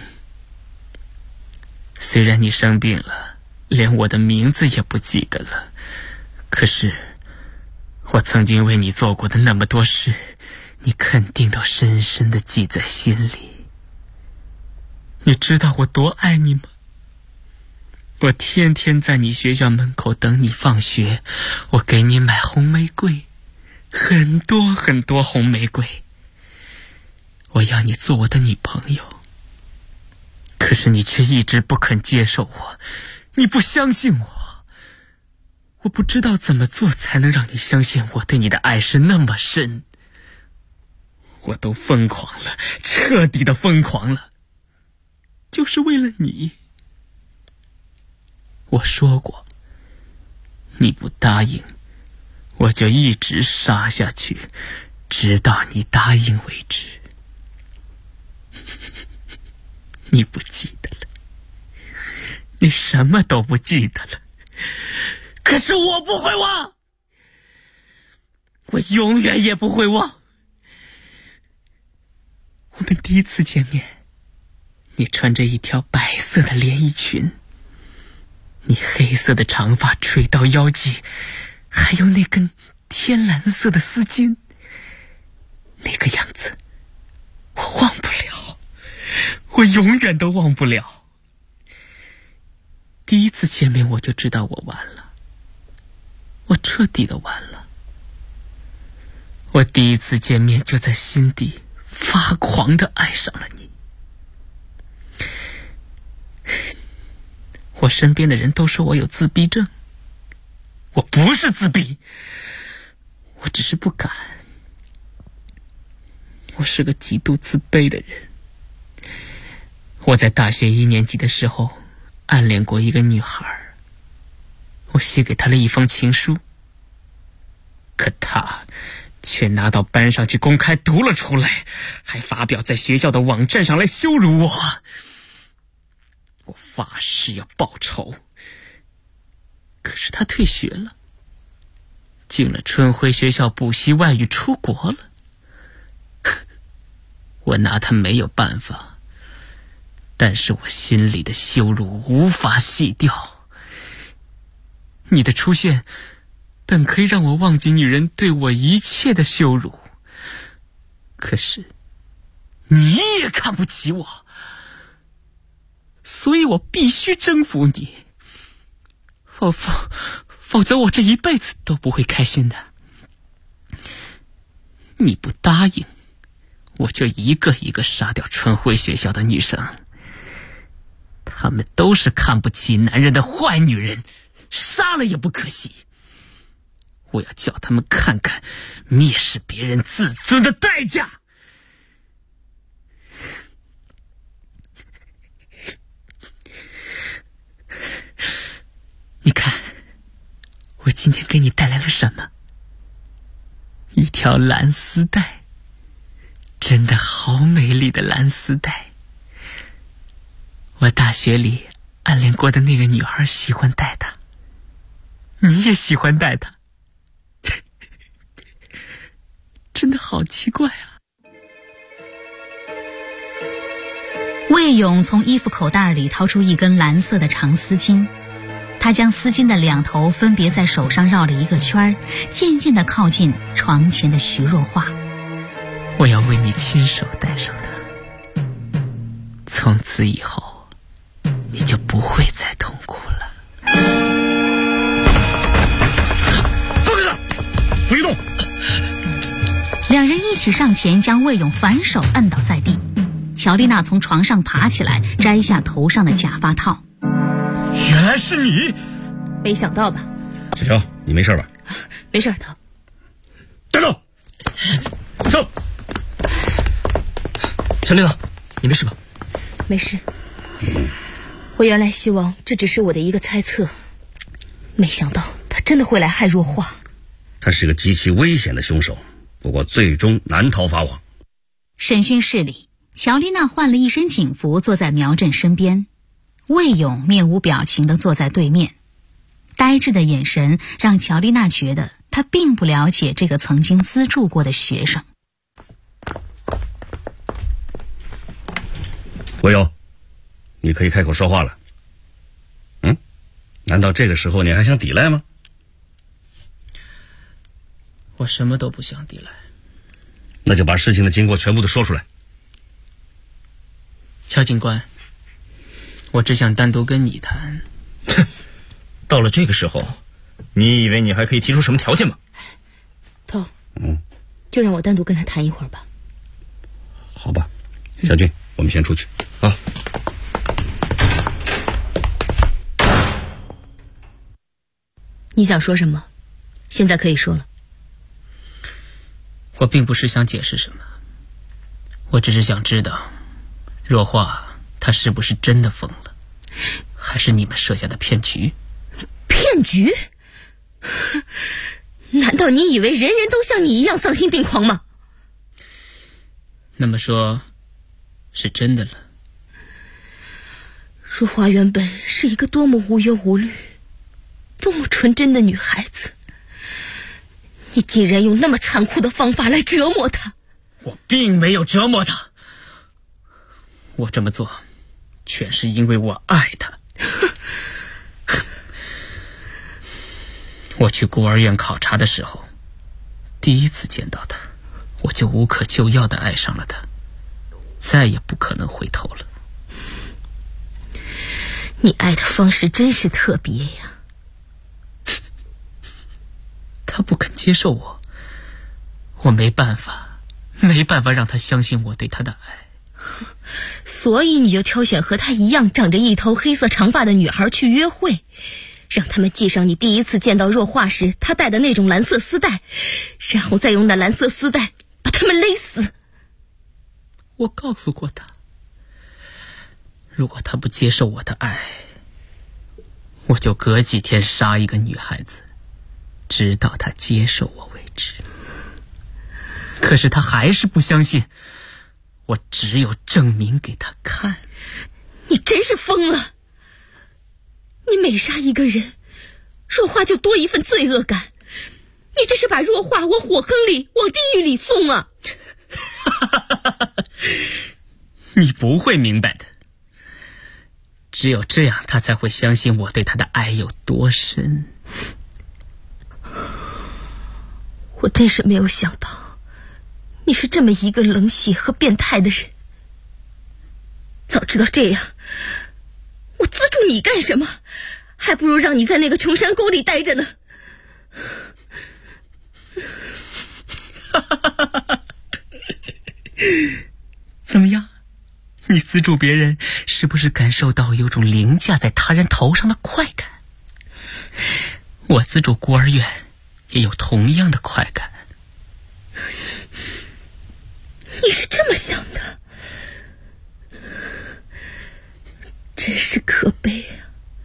虽然你生病了，连我的名字也不记得了，可是我曾经为你做过的那么多事，你肯定都深深地记在心里。你知道我多爱你吗？我天天在你学校门口等你放学，我给你买红玫瑰，很多很多红玫瑰。我要你做我的女朋友，可是你却一直不肯接受我，你不相信我。我不知道怎么做才能让你相信我对你的爱是那么深。我都疯狂了，彻底的疯狂了，就是为了你。我说过，你不答应，我就一直杀下去，直到你答应为止。你不记得了，你什么都不记得了，可是我不会忘。 我永远也不会忘。我们第一次见面，你穿着一条白色的连衣裙，你黑色的长发垂到腰际，还有那根天蓝色的丝巾，那个样子我忘不了，我永远都忘不了。第一次见面我就知道我完了，我彻底的完了。我第一次见面就在心底发狂的爱上了你。我身边的人都说我有自闭症，我不是自闭，我只是不敢。我是个极度自卑的人。我在大学1年级的时候暗恋过一个女孩，我写给她了一封情书，可她却拿到班上去公开读了出来，还发表在学校的网站上来羞辱我。我发誓要报仇，可是她退学了，进了春晖学校补习外语，出国了。我拿她没有办法，但是我心里的羞辱无法洗掉。你的出现本可以让我忘记女人对我一切的羞辱，可是你也看不起我，所以我必须征服你，否则我这一辈子都不会开心的。你不答应，我就一个一个杀掉春晖学校的女生，她们都是看不起男人的坏女人，杀了也不可惜。我要叫他们看看蔑视别人自尊的代价。你看，我今天给你带来了什么？一条蓝丝带，真的好美丽的蓝丝带。我大学里暗恋过的那个女孩喜欢戴它，你也喜欢戴它。真的好奇怪啊！ 魏勇从衣服口袋里掏出一根蓝色的长丝巾，他将丝巾的2头分别在手上绕了一个圈，渐渐地靠近床前的徐若华。 我要为你亲手戴上它，从此以后你就不会再痛苦了。 放开他，不许动！ 两人一起上前将魏勇反手摁倒在地。乔丽娜从床上爬起来，摘下头上的假发套。 原来是你！ 没想到吧？ 小乔，你没事吧？ 没事，头。 站住！走。 乔丽娜，你没事吧？ 没事。我原来希望这只是我的一个猜测，没想到他真的会来害若华。 他是个极其危险的凶手，不过最终难逃法网。 审讯室里，乔丽娜换了一身警服，坐在苗振身边。魏勇面无表情地坐在对面，呆滞的眼神让乔丽娜觉得他并不了解这个曾经资助过的学生。 魏勇，你可以开口说话了。难道这个时候你还想抵赖吗？ 我什么都不想抵赖。 那就把事情的经过全部都说出来。 乔警官，我只想单独跟你谈。 到了这个时候，你以为你还可以提出什么条件吗？ 头，就让我单独跟他谈一会儿吧。 好吧，小军，我们先出去。 啊。 你想说什么？现在可以说了。 我并不是想解释什么，我只是想知道若华她是不是真的疯了，还是你们设下的骗局？ 骗局？难道你以为人人都像你一样丧心病狂吗？ 那么说是真的了。 若华原本是一个多么无忧无虑，多么纯真的女孩子， 你竟然用那么残酷的方法来折磨他。 我并没有折磨他，我这么做全是因为我爱他。我去孤儿院考察的时候，第一次见到他，我就无可救药地爱上了他，再也不可能回头了。 你爱的方式真是特别呀。 他不肯接受我，我没办法让他相信我对他的爱。 所以你就挑选和他一样长着一头黑色长发的女孩去约会，让他们系上你第一次见到若画时他戴的那种蓝色丝带，然后再用那蓝色丝带把他们勒死。 我告诉过他，如果他不接受我的爱，我就隔几天杀一个女孩子，直到他接受我为止。可是他还是不相信，我只有证明给他看。 你真是疯了！你每杀一个人，若画就多一份罪恶感。你这是把若画往火坑里、往地狱里送啊！ 你不会明白的，只有这样他才会相信我对他的爱有多深。 我真是没有想到你是这么一个冷血和变态的人。早知道这样，我资助你干什么？还不如让你在那个穷山沟里待着呢。 怎么样？你资助别人，是不是感受到有种凌驾在他人头上的快感？我资助孤儿院，也有同样的快感。 你是这么想的？真是可悲啊！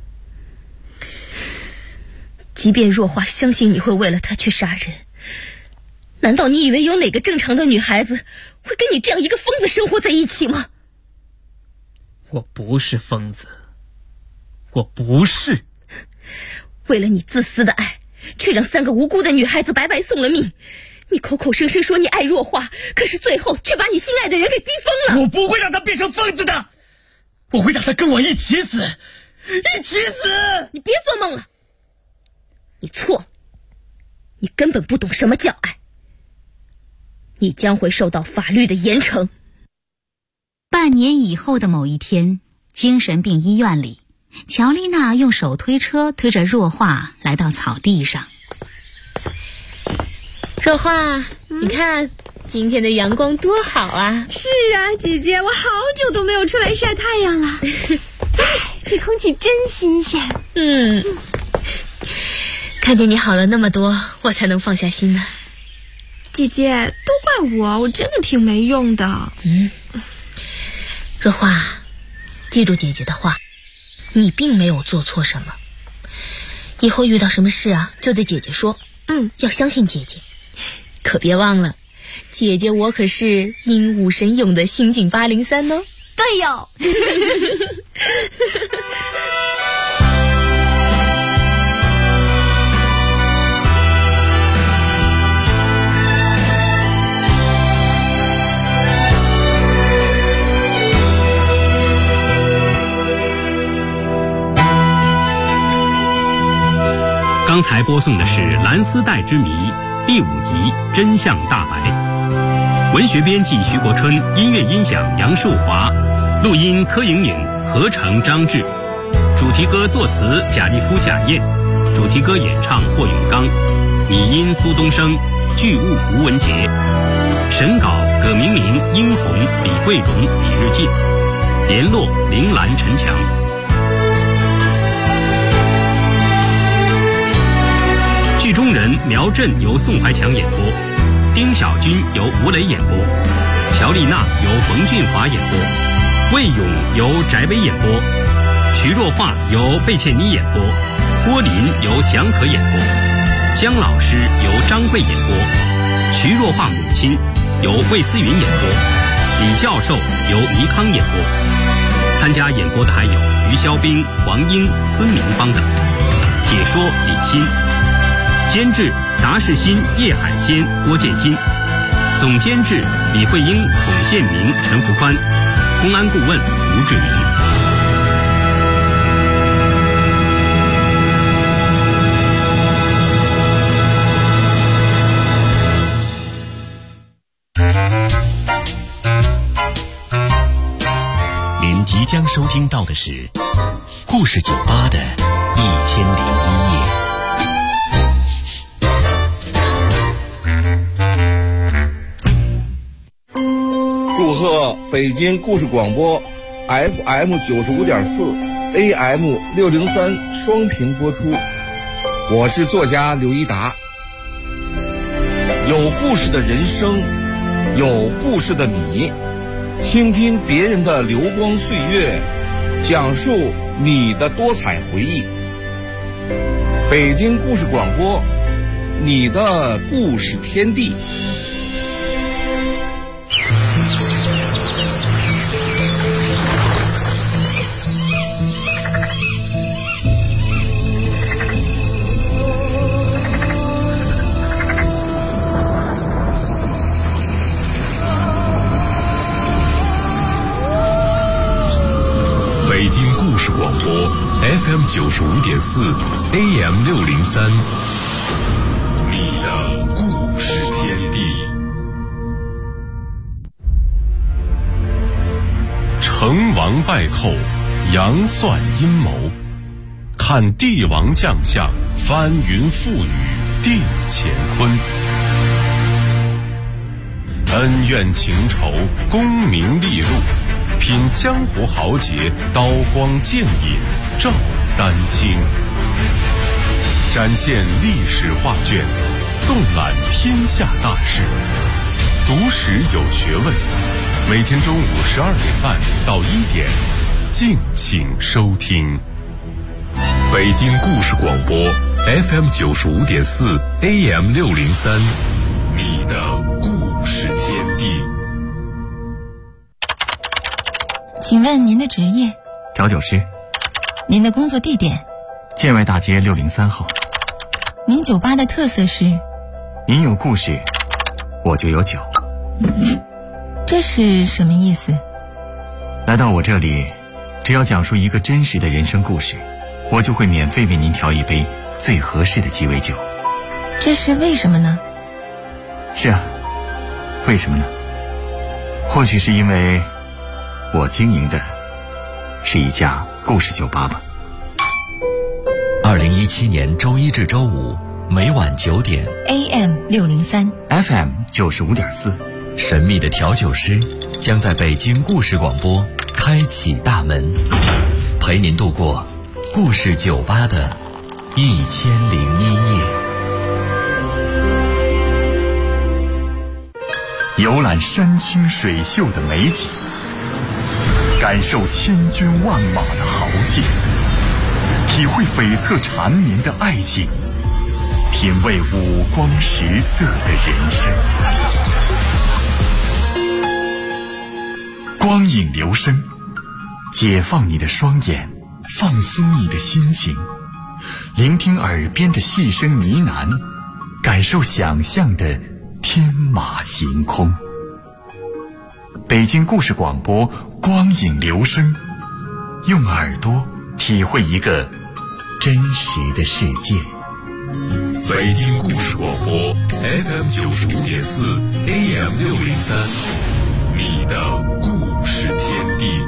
即便若画相信你会为了他去杀人，难道你以为有哪个正常的女孩子会跟你这样一个疯子生活在一起吗？ 我不是疯子，我不是。 为了你自私的爱，却让3个无辜的女孩子白白送了命。你口口声声说你爱若画，可是最后却把你心爱的人给逼疯了。 我不会让他变成疯子的，我会让他跟我一起死，一起死！ 你别做梦了，你错，你根本不懂什么叫爱，你将会受到法律的严惩。 半年以后的某一天，精神病医院里，乔丽娜用手推车推着若画来到草地上。 若画，你看今天的阳光多好啊！ 是啊，姐姐，我好久都没有出来晒太阳了。这空气真新鲜。 看见你好了那么多，我才能放下心呢。 姐姐，都怪我，我真的挺没用的。 若画，记住姐姐的话，你并没有做错什么。以后遇到什么事啊，就对姐姐说。要相信姐姐，可别忘了，姐姐我可是鹦鹉神勇的刑警803哦。 对哟。 刚才播送的是《蓝丝带之谜》第5集《真相大白》，文学编辑徐国春，音乐音响杨树华，录音柯莹莹，合成张志，主题歌作词贾立夫、贾燕，主题歌演唱霍永刚，拟音苏东升，剧务吴文杰，审稿葛明明、殷红、李桂荣、李日进，联络铃兰、陈强。剧中人苗振由宋怀强演播，丁小军由吴磊演播，乔丽娜由冯俊华演播，魏勇由翟薇演播，徐若画由贝茜妮演播，郭林由蒋可演播，姜老师由张慧演播，徐若画母亲由魏思云演播，李教授由倪康演播。参加演播的还有于肖兵、王英、孙明芳等。解说李欣，监制达世新、叶海坚、郭建新，总监制李慧英、孔宪明、陈福宽，公安顾问吴志明。 您即将收听到的是故事酒吧的1001夜。 祝贺北京故事广播 FM 95.4 AM 603双频播出。我是作家刘一达。有故事的人生，有故事的你，倾听别人的流光岁月，讲述你的多彩回忆。北京故事广播，你的故事天地。 北京故事广播 FM 95.4 AM 603，你的故事天地。成王败寇，杨算阴谋，看帝王将相，翻云覆雨定乾坤。恩怨情仇，功名利禄，品江湖豪杰，刀光剑影照丹青，展现历史画卷，纵览天下大事，读史有学问。每天中午12点半到1点，敬请收听。北京故事广播 FM 95.4 AM 603，你的故事天地。 请问您的职业？ 调酒师。 您的工作地点？ 建外大街603号。 您酒吧的特色是？ 您有故事，我就有酒。 这是什么意思？ 来到我这里，只要讲述一个真实的人生故事，我就会免费为您调一杯最合适的鸡尾酒。 这是为什么呢？ 是啊，为什么呢？或许是因为我经营的是一家故事酒吧吧。 2017年周一至周五每晚9点 AM 603 FM 95.4， 神秘的调酒师将在北京故事广播开启大门，陪您度过故事酒吧的1001夜。 游览山清水秀的美景，感受千军万马的豪气，体会悱恻缠绵的爱情，品味五光十色的人生。光影流声，解放你的双眼，放松你的心情，聆听耳边的细声呢喃，感受想象的天马行空。北京故事广播，光影流声，用耳朵体会一个真实的世界。 北京故事广播 FM 95.4 AM 603，你的故事天地。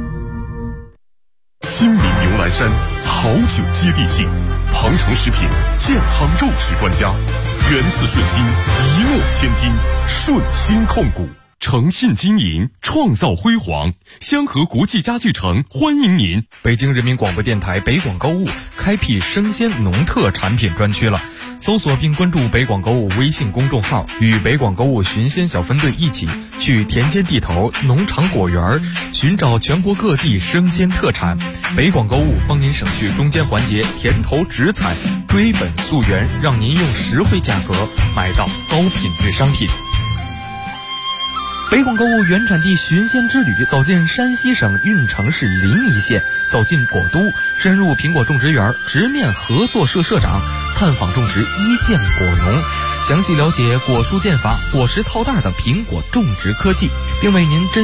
亲民牛栏山，好酒接地气，鹏城食品健康肉食专家，源自顺心，一诺千金，顺心控股。诚信经营，创造辉煌。香河国际家具城欢迎您。 北京人民广播电台北广购物开辟生鲜农特产品专区了，搜索并关注北广购物微信公众号，与北广购物寻鲜小分队一起去田间地头、农场果园寻找全国各地生鲜特产。北广购物帮您省去中间环节，田头直采，追本溯源，让您用实惠价格买到高品质商品。北广购物原产地寻鲜之旅，走进山西省运城市临沂县，走进果都，深入苹果种植园，直面合作社社长， 探访种植一线果农，详细了解果蔬建法、果实套袋的苹果种植科技，并为您真